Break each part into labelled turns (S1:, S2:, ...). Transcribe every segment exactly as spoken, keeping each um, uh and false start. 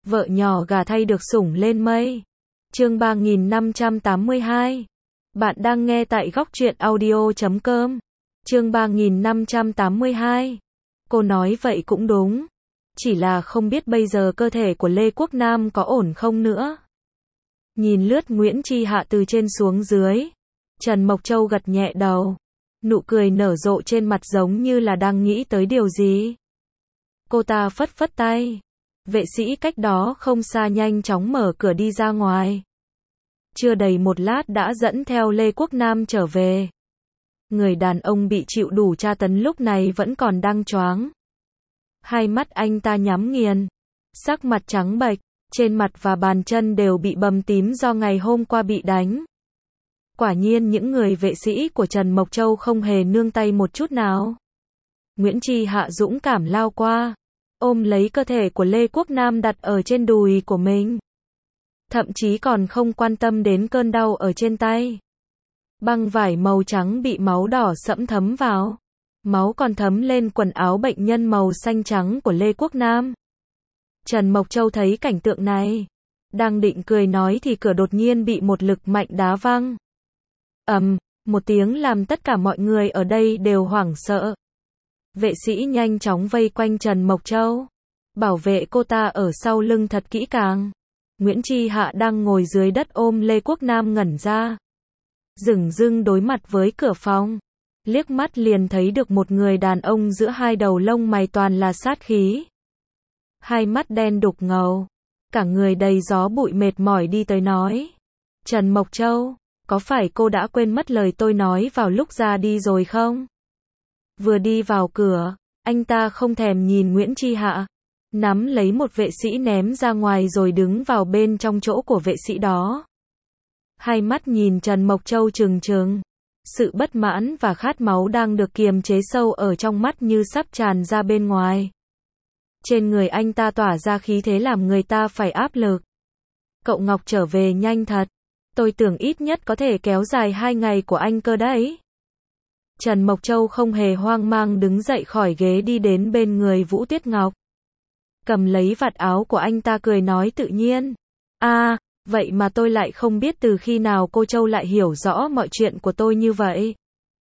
S1: Vợ nhỏ gà thay được sủng lên mây. Chương ba nghìn năm trăm tám mươi hai. Bạn đang nghe tại góc truyện audio chấm com. Chương ba nghìn năm trăm tám mươi hai. Cô nói vậy cũng đúng. Chỉ là không biết bây giờ cơ thể của Lê Quốc Nam có ổn không nữa. Nhìn lướt Nguyễn Chi Hạ từ trên xuống dưới. Trần Mộc Châu gật nhẹ đầu. Nụ cười nở rộ trên mặt giống như là đang nghĩ tới điều gì. Cô ta phất phất tay. Vệ sĩ cách đó không xa nhanh chóng mở cửa đi ra ngoài. Chưa đầy một lát đã dẫn theo Lê Quốc Nam trở về. Người đàn ông bị chịu đủ tra tấn lúc này vẫn còn đang choáng. Hai mắt anh ta nhắm nghiền. Sắc mặt trắng bệch, trên mặt và bàn chân đều bị bầm tím do ngày hôm qua bị đánh. Quả nhiên những người vệ sĩ của Trần Mộc Châu không hề nương tay một chút nào. Nguyễn Chi Hạ dũng cảm lao qua, ôm lấy cơ thể của Lê Quốc Nam đặt ở trên đùi của mình. Thậm chí còn không quan tâm đến cơn đau ở trên tay. Băng vải màu trắng bị máu đỏ sẫm thấm vào. Máu còn thấm lên quần áo bệnh nhân màu xanh trắng của Lê Quốc Nam. Trần Mộc Châu thấy cảnh tượng này. Đang định cười nói thì cửa đột nhiên bị một lực mạnh đá văng. Ầm, một tiếng làm tất cả mọi người ở đây đều hoảng sợ. Vệ sĩ nhanh chóng vây quanh Trần Mộc Châu. Bảo vệ cô ta ở sau lưng thật kỹ càng. Nguyễn Chi Hạ đang ngồi dưới đất ôm Lê Quốc Nam ngẩn ra. Dửng dưng đối mặt với cửa phòng. Liếc mắt liền thấy được một người đàn ông giữa hai đầu lông mày toàn là sát khí. Hai mắt đen đục ngầu. Cả người đầy gió bụi mệt mỏi đi tới nói. Trần Mộc Châu, có phải cô đã quên mất lời tôi nói vào lúc ra đi rồi không? Vừa đi vào cửa, anh ta không thèm nhìn Nguyễn Chi Hạ. Nắm lấy một vệ sĩ ném ra ngoài rồi đứng vào bên trong chỗ của vệ sĩ đó. Hai mắt nhìn Trần Mộc Châu trừng trừng. Sự bất mãn và khát máu đang được kiềm chế sâu ở trong mắt như sắp tràn ra bên ngoài. Trên người anh ta tỏa ra khí thế làm người ta phải áp lực. Cậu Ngọc trở về nhanh thật. Tôi tưởng ít nhất có thể kéo dài hai ngày của anh cơ đấy. Trần Mộc Châu không hề hoang mang đứng dậy khỏi ghế đi đến bên người Vũ Tuyết Ngọc. Cầm lấy vạt áo của anh ta cười nói tự nhiên. À, vậy mà tôi lại không biết từ khi nào cô Châu lại hiểu rõ mọi chuyện của tôi như vậy.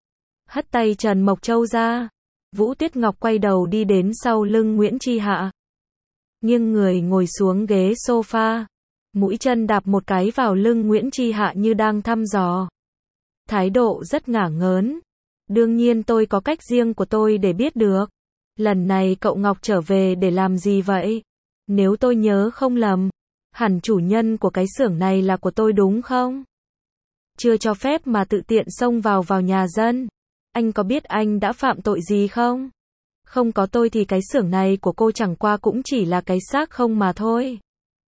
S1: Hất tay Trần Mộc Châu ra. Vũ Tuyết Ngọc quay đầu đi đến sau lưng Nguyễn Chi Hạ. Nghiêng người ngồi xuống ghế sofa. Mũi chân đạp một cái vào lưng Nguyễn Chi Hạ như đang thăm dò. Thái độ rất ngả ngớn. Đương nhiên tôi có cách riêng của tôi để biết được. Lần này cậu Ngọc trở về để làm gì vậy? Nếu tôi nhớ không lầm, hẳn chủ nhân của cái xưởng này là của tôi đúng không? Chưa cho phép mà tự tiện xông vào vào nhà dân. Anh có biết anh đã phạm tội gì không? Không có tôi thì cái xưởng này của cô chẳng qua cũng chỉ là cái xác không mà thôi.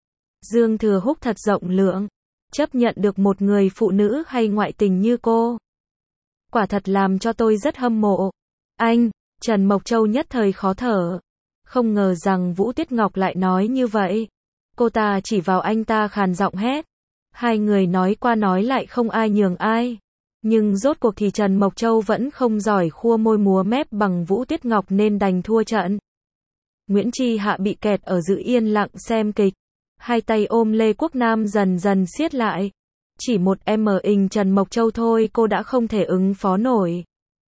S1: Dương Thừa Húc thật rộng lượng. Chấp nhận được một người phụ nữ hay ngoại tình như cô. Quả thật làm cho tôi rất hâm mộ. Anh, Trần Mộc Châu nhất thời khó thở. Không ngờ rằng Vũ Tuyết Ngọc lại nói như vậy. Cô ta chỉ vào anh ta khàn giọng hét. Hai người nói qua nói lại không ai nhường ai. Nhưng rốt cuộc thì Trần Mộc Châu vẫn không giỏi khua môi múa mép bằng Vũ Tuyết Ngọc nên đành thua trận. Nguyễn Chi Hạ bị kẹt ở giữ yên lặng xem kịch. Hai tay ôm Lê Quốc Nam dần dần siết lại. Chỉ một em hình Trần Mộc Châu thôi cô đã không thể ứng phó nổi.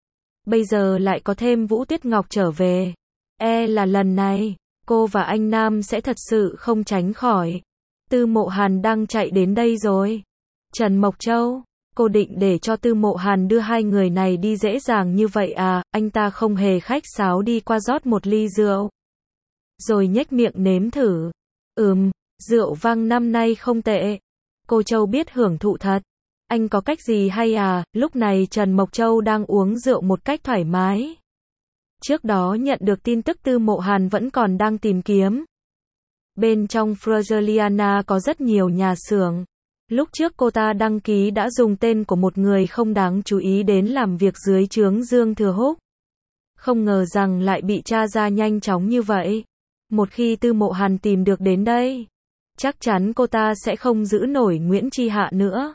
S1: Bây giờ lại có thêm Vũ Tuyết Ngọc trở về. E là lần này, cô và anh Nam sẽ thật sự không tránh khỏi. Tư Mộ Hàn đang chạy đến đây rồi. Trần Mộc Châu, cô định để cho Tư Mộ Hàn đưa hai người này đi dễ dàng như vậy à? Anh ta không hề khách sáo đi qua rót một ly rượu. Rồi nhếch miệng nếm thử. Ừm, rượu vang năm nay không tệ. Cô Châu biết hưởng thụ thật. Anh có cách gì hay à? Lúc này Trần Mộc Châu đang uống rượu một cách thoải mái. Trước đó nhận được tin tức Tư Mộ Hàn vẫn còn đang tìm kiếm. Bên trong Frangeliana có rất nhiều nhà xưởng. Lúc trước cô ta đăng ký đã dùng tên của một người không đáng chú ý đến làm việc dưới trướng Dương Thừa Húc. Không ngờ rằng lại bị tra ra nhanh chóng như vậy. Một khi Tư Mộ Hàn tìm được đến đây, chắc chắn cô ta sẽ không giữ nổi Nguyễn Chi Hạ nữa.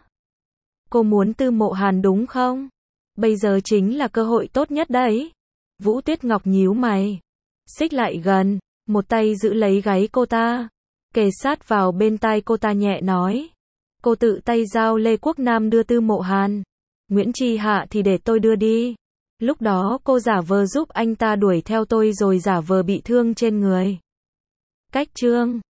S1: Cô muốn Tư Mộ Hàn đúng không? Bây giờ chính là cơ hội tốt nhất đấy. Vũ Tuyết Ngọc nhíu mày. Xích lại gần, một tay giữ lấy gáy cô ta. Kề sát vào bên tai cô ta nhẹ nói. Cô tự tay giao Lê Quốc Nam đưa Tư Mộ Hàn. Nguyễn Tri Hạ thì để tôi đưa đi. Lúc đó cô giả vờ giúp anh ta đuổi theo tôi rồi giả vờ bị thương trên người. Cách chương